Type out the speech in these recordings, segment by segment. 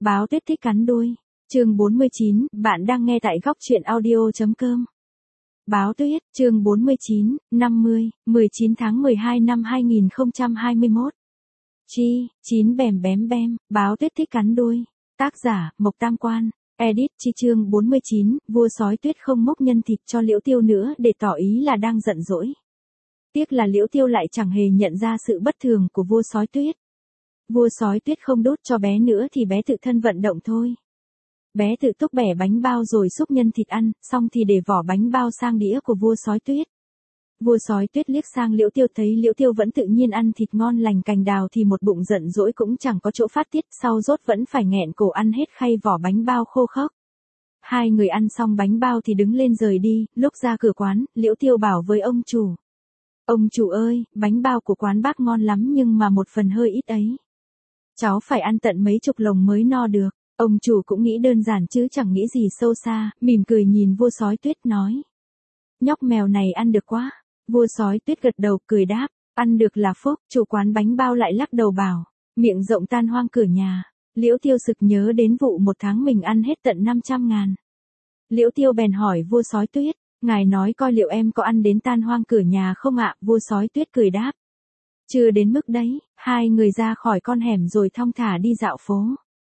Báo tuyết thích cắn đuôi. Chương 49, bạn đang nghe tại góc truyện audio.com. Báo tuyết, chương 49, 50, 19 tháng 12 năm 2021. Chi, 9 bèm bém bem, báo tuyết thích cắn đuôi. Tác giả, Mộc Tam Quan. Edit chi chương 49, vua sói tuyết không múc nhân thịt cho Liễu Tiêu nữa để tỏ ý là đang giận dỗi. Tiếc là Liễu Tiêu lại chẳng hề nhận ra sự bất thường của vua sói tuyết. Vua sói tuyết không đốt cho bé nữa thì bé tự thân vận động thôi. Bé tự túc bẻ bánh bao rồi xúc nhân thịt ăn, xong thì để vỏ bánh bao sang đĩa của vua sói tuyết. Vua sói tuyết liếc sang Liễu Tiêu thấy Liễu Tiêu vẫn tự nhiên ăn thịt ngon lành cành đào thì một bụng giận dỗi cũng chẳng có chỗ phát tiết, sau rốt vẫn phải nghẹn cổ ăn hết khay vỏ bánh bao khô khốc. Hai người ăn xong bánh bao thì đứng lên rời đi, lúc ra cửa quán, Liễu Tiêu bảo với ông chủ. Ông chủ ơi, bánh bao của quán bác ngon lắm nhưng mà một phần hơi ít ấy. Cháu phải ăn tận mấy chục lồng mới no được. Ông chủ cũng nghĩ đơn giản chứ chẳng nghĩ gì sâu xa, mỉm cười nhìn vua sói tuyết nói. Nhóc mèo này ăn được quá. Vua sói tuyết gật đầu cười đáp, ăn được là phúc. Chủ quán bánh bao lại lắc đầu bảo, miệng rộng tan hoang cửa nhà. Liễu Tiêu sực nhớ đến vụ một tháng mình ăn hết tận 500.000. Liễu Tiêu bèn hỏi vua sói tuyết, ngài nói coi liệu em có ăn đến tan hoang cửa nhà không ạ? Vua sói tuyết cười đáp. Chưa đến mức đấy. Hai người ra khỏi con hẻm rồi thong thả đi dạo phố.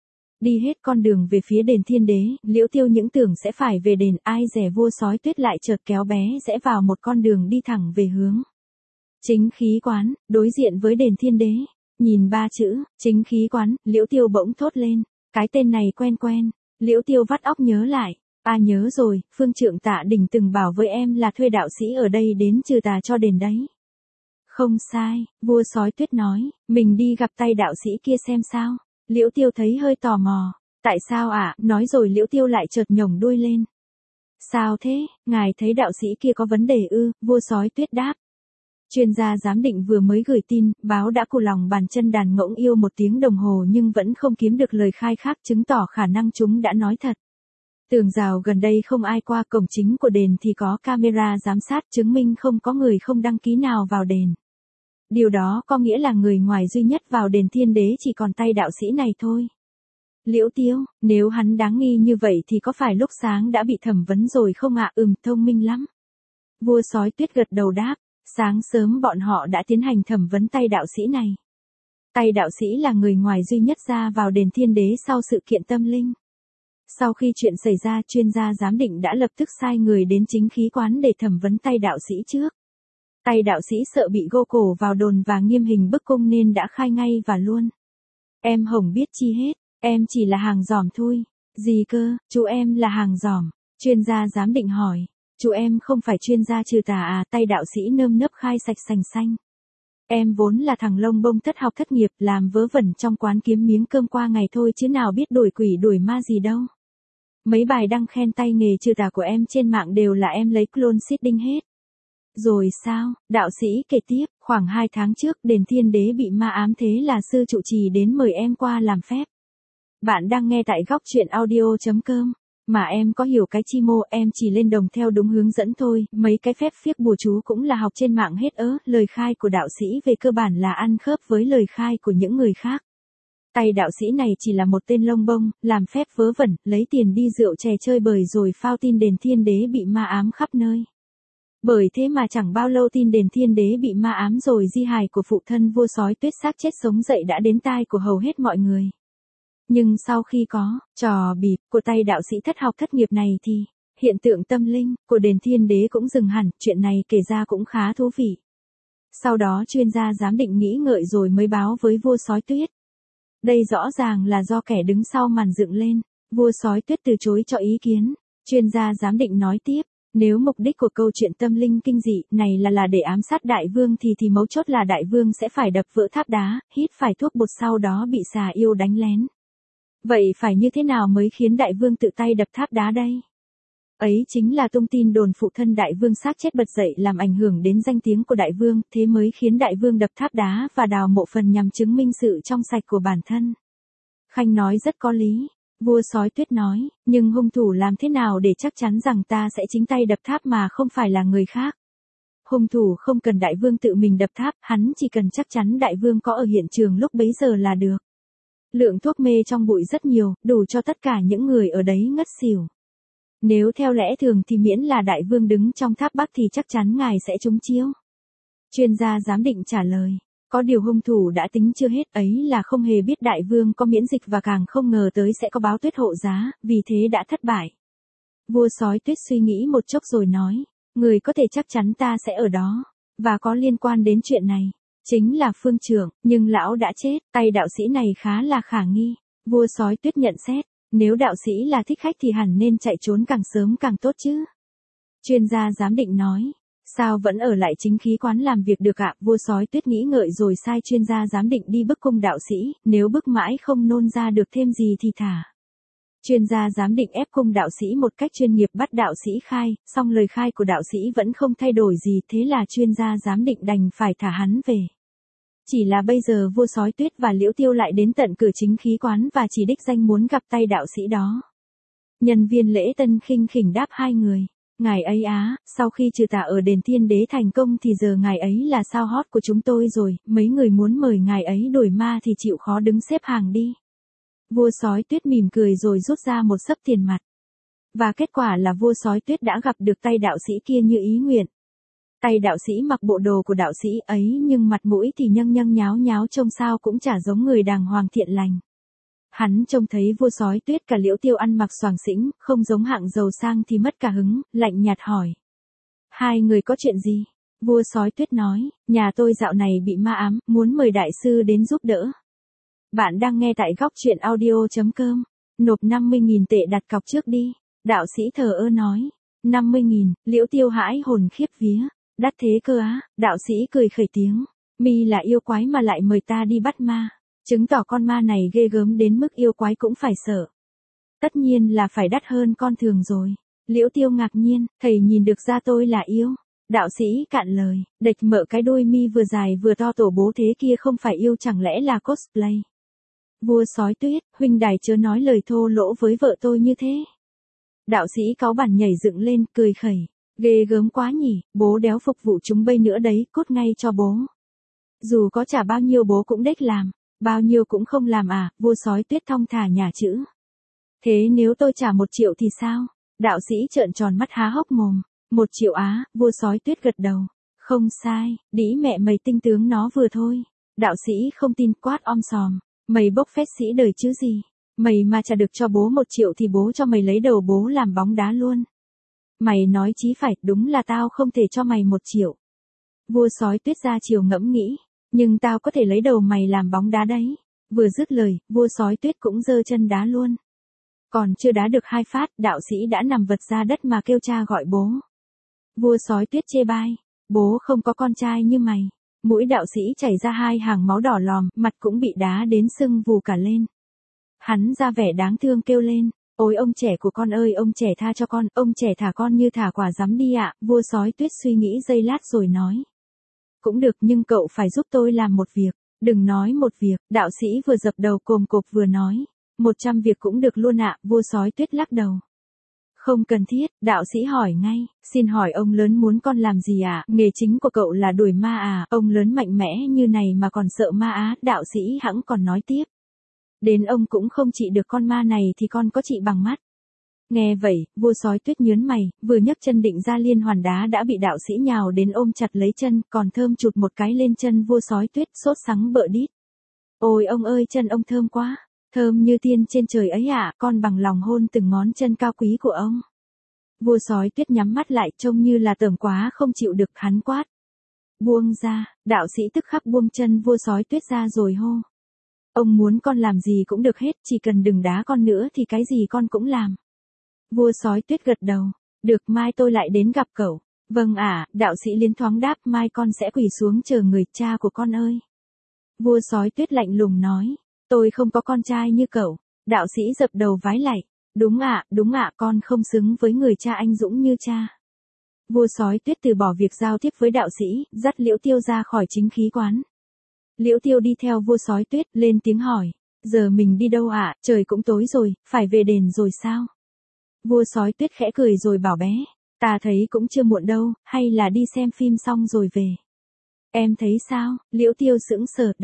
Đi hết con đường về phía đền Thiên Đế, Liễu Tiêu những tưởng sẽ phải về đền, ai dè vua sói tuyết lại chợt kéo bé rẽ vào một con đường đi thẳng về hướng Chính Khí Quán, đối diện với đền Thiên Đế. Nhìn ba chữ, Chính Khí Quán, Liễu Tiêu bỗng thốt lên, cái tên này quen quen. Liễu Tiêu vắt óc nhớ lại, nhớ rồi, Phương Trượng Tạ Đình từng bảo với em là thuê đạo sĩ ở đây đến trừ tà cho đền đấy. Không sai, vua sói tuyết nói, mình đi gặp tay đạo sĩ kia xem sao. Liễu Tiêu thấy hơi tò mò. Tại sao ạ? Nói rồi Liễu Tiêu lại chợt nhổng đuôi lên. Sao thế? Ngài thấy đạo sĩ kia có vấn đề ư? Vua sói tuyết đáp. Chuyên gia giám định vừa mới gửi tin, báo đã cù lòng bàn chân đàn ngỗng yêu 1 tiếng đồng hồ nhưng vẫn không kiếm được lời khai khác chứng tỏ khả năng chúng đã nói thật. Tường rào gần đây không ai qua, cổng chính của đền thì có camera giám sát chứng minh không có người không đăng ký nào vào đền. Điều đó có nghĩa là người ngoài duy nhất vào đền Thiên Đế chỉ còn tay đạo sĩ này thôi. Liễu Tiêu, nếu hắn đáng nghi như vậy thì có phải lúc sáng đã bị thẩm vấn rồi không ạ? Thông minh lắm. Vua sói tuyết gật đầu đáp, sáng sớm bọn họ đã tiến hành thẩm vấn tay đạo sĩ này. Tay đạo sĩ là người ngoài duy nhất ra vào đền Thiên Đế sau sự kiện tâm linh. Sau khi chuyện xảy ra, chuyên gia giám định đã lập tức sai người đến Chính Khí Quán để thẩm vấn tay đạo sĩ trước. Tay đạo sĩ sợ bị gô cổ vào đồn và nghiêm hình bức cung nên đã khai ngay và luôn. Em Hồng biết chi hết, em chỉ là hàng giòm thôi. Gì cơ, chú em là hàng giòm? Chuyên gia giám định hỏi. Chú em không phải chuyên gia trừ tà à? Tay đạo sĩ nơm nớp khai sạch sành xanh. Em vốn là thằng lông bông thất học thất nghiệp làm vớ vẩn trong quán kiếm miếng cơm qua ngày thôi chứ nào biết đuổi quỷ đuổi ma gì đâu. Mấy bài đăng khen tay nghề trừ tà của em trên mạng đều là em lấy clone seeding hết. Rồi sao? Đạo sĩ kể tiếp, khoảng 2 tháng trước đền Thiên Đế bị ma ám thế là sư trụ trì đến mời em qua làm phép. Bạn đang nghe tại góc truyện audio.com. Mà em có hiểu cái chi mô, em chỉ lên đồng theo đúng hướng dẫn thôi, mấy cái phép phiếc bùa chú cũng là học trên mạng hết lời khai của đạo sĩ về cơ bản là ăn khớp với lời khai của những người khác. Tay đạo sĩ này chỉ là một tên lông bông, làm phép vớ vẩn, lấy tiền đi rượu chè chơi bời rồi phao tin đền Thiên Đế bị ma ám khắp nơi. Bởi thế mà chẳng bao lâu tin đền Thiên Đế bị ma ám rồi di hài của phụ thân vua sói tuyết xác chết sống dậy đã đến tai của hầu hết mọi người. Nhưng sau khi có trò bịp của tay đạo sĩ thất học thất nghiệp này thì hiện tượng tâm linh của đền Thiên Đế cũng dừng hẳn, chuyện này kể ra cũng khá thú vị. Sau đó chuyên gia giám định nghĩ ngợi rồi mới báo với vua sói tuyết. Đây rõ ràng là do kẻ đứng sau màn dựng lên. Vua sói tuyết từ chối cho ý kiến. Chuyên gia giám định nói tiếp. Nếu mục đích của câu chuyện tâm linh kinh dị này là để ám sát đại vương thì mấu chốt là đại vương sẽ phải đập vỡ tháp đá, hít phải thuốc bột sau đó bị xà yêu đánh lén. Vậy phải như thế nào mới khiến đại vương tự tay đập tháp đá đây? Ấy chính là tung tin đồn phụ thân đại vương xác chết bật dậy làm ảnh hưởng đến danh tiếng của đại vương, thế mới khiến đại vương đập tháp đá và đào mộ phần nhằm chứng minh sự trong sạch của bản thân. Khanh nói rất có lý. Vua sói tuyết nói, nhưng hung thủ làm thế nào để chắc chắn rằng ta sẽ chính tay đập tháp mà không phải là người khác? Hung thủ không cần đại vương tự mình đập tháp, hắn chỉ cần chắc chắn đại vương có ở hiện trường lúc bấy giờ là được. Lượng thuốc mê trong bụi rất nhiều, đủ cho tất cả những người ở đấy ngất xỉu. Nếu theo lẽ thường thì miễn là đại vương đứng trong tháp Bắc thì chắc chắn ngài sẽ trúng chiếu. Chuyên gia giám định trả lời. Có điều hung thủ đã tính chưa hết ấy là không hề biết đại vương có miễn dịch và càng không ngờ tới sẽ có Báo Tuyết hộ giá, vì thế đã thất bại. Vua Sói Tuyết suy nghĩ một chốc rồi nói, người có thể chắc chắn ta sẽ ở đó, và có liên quan đến chuyện này, chính là Phương Trưởng, nhưng lão đã chết, tay đạo sĩ này khá là khả nghi. Vua Sói Tuyết nhận xét, nếu đạo sĩ là thích khách thì hẳn nên chạy trốn càng sớm càng tốt chứ. Chuyên gia giám định nói, sao vẫn ở lại chính khí quán làm việc được ạ? Vua Sói Tuyết nghĩ ngợi rồi sai chuyên gia giám định đi bức cung đạo sĩ, nếu bức mãi không nôn ra được thêm gì thì thả. Chuyên gia giám định ép cung đạo sĩ một cách chuyên nghiệp bắt đạo sĩ khai, song lời khai của đạo sĩ vẫn không thay đổi gì, thế là chuyên gia giám định đành phải thả hắn về. Chỉ là bây giờ vua Sói Tuyết và Liễu Tiêu lại đến tận cửa chính khí quán và chỉ đích danh muốn gặp tay đạo sĩ đó. Nhân viên lễ tân khinh khỉnh đáp hai người. Ngài ấy á, sau khi trừ tà ở đền Thiên Đế thành công thì giờ ngài ấy là sao hot của chúng tôi rồi, mấy người muốn mời ngài ấy đuổi ma thì chịu khó đứng xếp hàng đi. Vua Sói Tuyết mỉm cười rồi rút ra một xấp tiền mặt. Và kết quả là vua Sói Tuyết đã gặp được tay đạo sĩ kia như ý nguyện. Tay đạo sĩ mặc bộ đồ của đạo sĩ ấy nhưng mặt mũi thì nhâng nhâng nháo nháo, trông sao cũng chả giống người đàng hoàng thiện lành. Hắn trông thấy vua Sói Tuyết cả Liễu Tiêu ăn mặc xoàng xĩnh, không giống hạng giàu sang thì mất cả hứng, lạnh nhạt hỏi. Hai người có chuyện gì? Vua Sói Tuyết nói, nhà tôi dạo này bị ma ám, muốn mời đại sư đến giúp đỡ. Bạn đang nghe tại góc truyện audio.com. Nộp 50.000 tệ đặt cọc trước đi. Đạo sĩ thờ ơ nói. 50.000, Liễu Tiêu hãi hồn khiếp vía. Đắt thế cơ á? Đạo sĩ cười khẩy tiếng. Mi là yêu quái mà lại mời ta đi bắt ma. Chứng tỏ con ma này ghê gớm đến mức yêu quái cũng phải sợ. Tất nhiên là phải đắt hơn con thường rồi. Liễu Tiêu ngạc nhiên, thầy nhìn được ra tôi là yêu. Đạo sĩ cạn lời, địch mở cái đôi mi vừa dài vừa to tổ bố thế kia không phải yêu chẳng lẽ là cosplay. Vua Sói Tuyết, huynh đài chớ nói lời thô lỗ với vợ tôi như thế. Đạo sĩ cáu bẳn nhảy dựng lên, cười khẩy. Ghê gớm quá nhỉ, bố đéo phục vụ chúng bây nữa đấy, cút ngay cho bố. Dù có trả bao nhiêu bố cũng đếch làm. Bao nhiêu cũng không làm à? Vua Sói Tuyết thong thả nhả chữ. Thế nếu tôi trả 1 triệu thì sao? Đạo sĩ trợn tròn mắt há hốc mồm. 1 triệu á? Vua Sói Tuyết gật đầu. Không sai, đĩ mẹ mày tinh tướng nó vừa thôi. Đạo sĩ không tin quát om sòm. Mày bốc phét sĩ đời chứ gì? Mày mà trả được cho bố 1 triệu thì bố cho mày lấy đầu bố làm bóng đá luôn. Mày nói chí phải, đúng là tao không thể cho mày 1 triệu. Vua Sói Tuyết ra chiều ngẫm nghĩ. Nhưng tao có thể lấy đầu mày làm bóng đá đấy. Vừa dứt lời, vua Sói Tuyết cũng giơ chân đá luôn. Còn chưa đá được 2 phát, đạo sĩ đã nằm vật ra đất mà kêu cha gọi bố. Vua Sói Tuyết chê bai. Bố không có con trai như mày. Mũi đạo sĩ chảy ra 2 hàng máu đỏ lòm, mặt cũng bị đá đến sưng vù cả lên. Hắn ra vẻ đáng thương kêu lên. Ôi ông trẻ của con ơi, ông trẻ tha cho con, ông trẻ thả con như thả quả dắm đi ạ. Vua Sói Tuyết suy nghĩ giây lát rồi nói. Cũng được nhưng cậu phải giúp tôi làm một việc. Đừng nói một việc, đạo sĩ vừa dập đầu cồm cộp vừa nói. 100 việc cũng được luôn ạ. Vua Sói Tuyết lắc đầu. Không cần thiết, đạo sĩ hỏi ngay. Xin hỏi ông lớn muốn con làm gì ạ? Nghề chính của cậu là đuổi ma à? Ông lớn mạnh mẽ như này mà còn sợ ma á? Đạo sĩ hẵng còn nói tiếp. Đến ông cũng không trị được con ma này thì con có trị bằng mắt. Nghe vậy, vua Sói Tuyết nhớn mày, vừa nhấc chân định ra liên hoàn đá đã bị đạo sĩ nhào đến ôm chặt lấy chân, còn thơm chụt một cái lên chân vua Sói Tuyết, sốt sắng bợ đít. Ôi ông ơi, chân ông thơm quá, thơm như tiên trên trời ấy ạ, con bằng lòng hôn từng ngón chân cao quý của ông. Vua Sói Tuyết nhắm mắt lại, trông như là tởm quá không chịu được, hắn quát. Buông ra, đạo sĩ tức khắc buông chân vua Sói Tuyết ra rồi hô. Ông muốn con làm gì cũng được hết, chỉ cần đừng đá con nữa thì cái gì con cũng làm. Vua Sói Tuyết gật đầu. Được, mai tôi lại đến gặp cậu. Vâng ạ, đạo sĩ liến thoáng đáp, mai con sẽ quỳ xuống chờ người cha của con ơi. Vua Sói Tuyết lạnh lùng nói. Tôi không có con trai như cậu. Đạo sĩ dập đầu vái lạy. Đúng ạ, con không xứng với người cha anh dũng như cha. Vua Sói Tuyết từ bỏ việc giao tiếp với đạo sĩ, dắt Liễu Tiêu ra khỏi chính khí quán. Liễu Tiêu đi theo vua Sói Tuyết, lên tiếng hỏi. Giờ mình đi đâu ạ? Trời cũng tối rồi, phải về đền rồi sao? Vua Sói Tuyết khẽ cười rồi bảo bé. Ta thấy cũng chưa muộn đâu, hay là đi xem phim xong rồi về. Em thấy sao? Liễu Tiêu sững sờ đáp.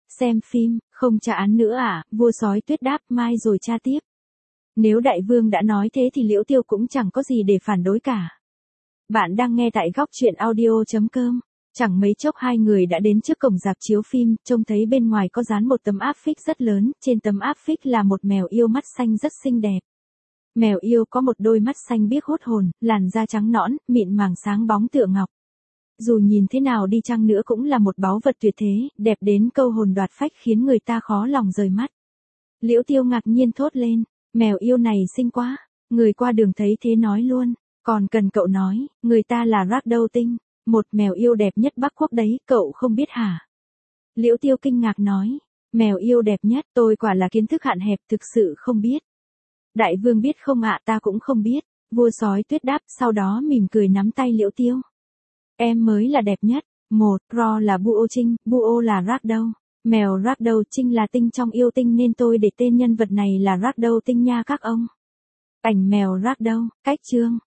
Xem phim, không tra án nữa à, vua sói tuyết đáp mai rồi tra tiếp. Nếu đại vương đã nói thế thì Liễu Tiêu cũng chẳng có gì để phản đối cả. Bạn đang nghe tại góc truyện audio.com. Chẳng mấy chốc hai người đã đến trước cổng rạp chiếu phim, trông thấy bên ngoài có dán một tấm áp phích rất lớn, trên tấm áp phích là một mèo yêu mắt xanh rất xinh đẹp. Mèo yêu có một đôi mắt xanh biếc hút hồn, làn da trắng nõn, mịn màng sáng bóng tựa ngọc. Dù nhìn thế nào đi chăng nữa cũng là một báu vật tuyệt thế, đẹp đến câu hồn đoạt phách khiến người ta khó lòng rời mắt. Liễu Tiêu ngạc nhiên thốt lên, mèo yêu này xinh quá, người qua đường thấy thế nói luôn, còn cần cậu nói, người ta là Ragdoll Tinh, một mèo yêu đẹp nhất Bắc Quốc đấy, cậu không biết hả? Liễu Tiêu kinh ngạc nói, mèo yêu đẹp nhất, tôi quả là kiến thức hạn hẹp, thực sự không biết. Đại vương biết không ạ, ta cũng không biết, vua sói tuyết đáp, sau đó mỉm cười nắm tay Liễu Tiêu. Em mới là đẹp nhất. Một, Ro là Buô Trinh, Buô là Ragdoll. Mèo Ragdoll Trinh là tinh trong yêu tinh nên tôi để tên nhân vật này là Ragdoll Tinh nha các ông. Ảnh mèo Ragdoll, cách chương.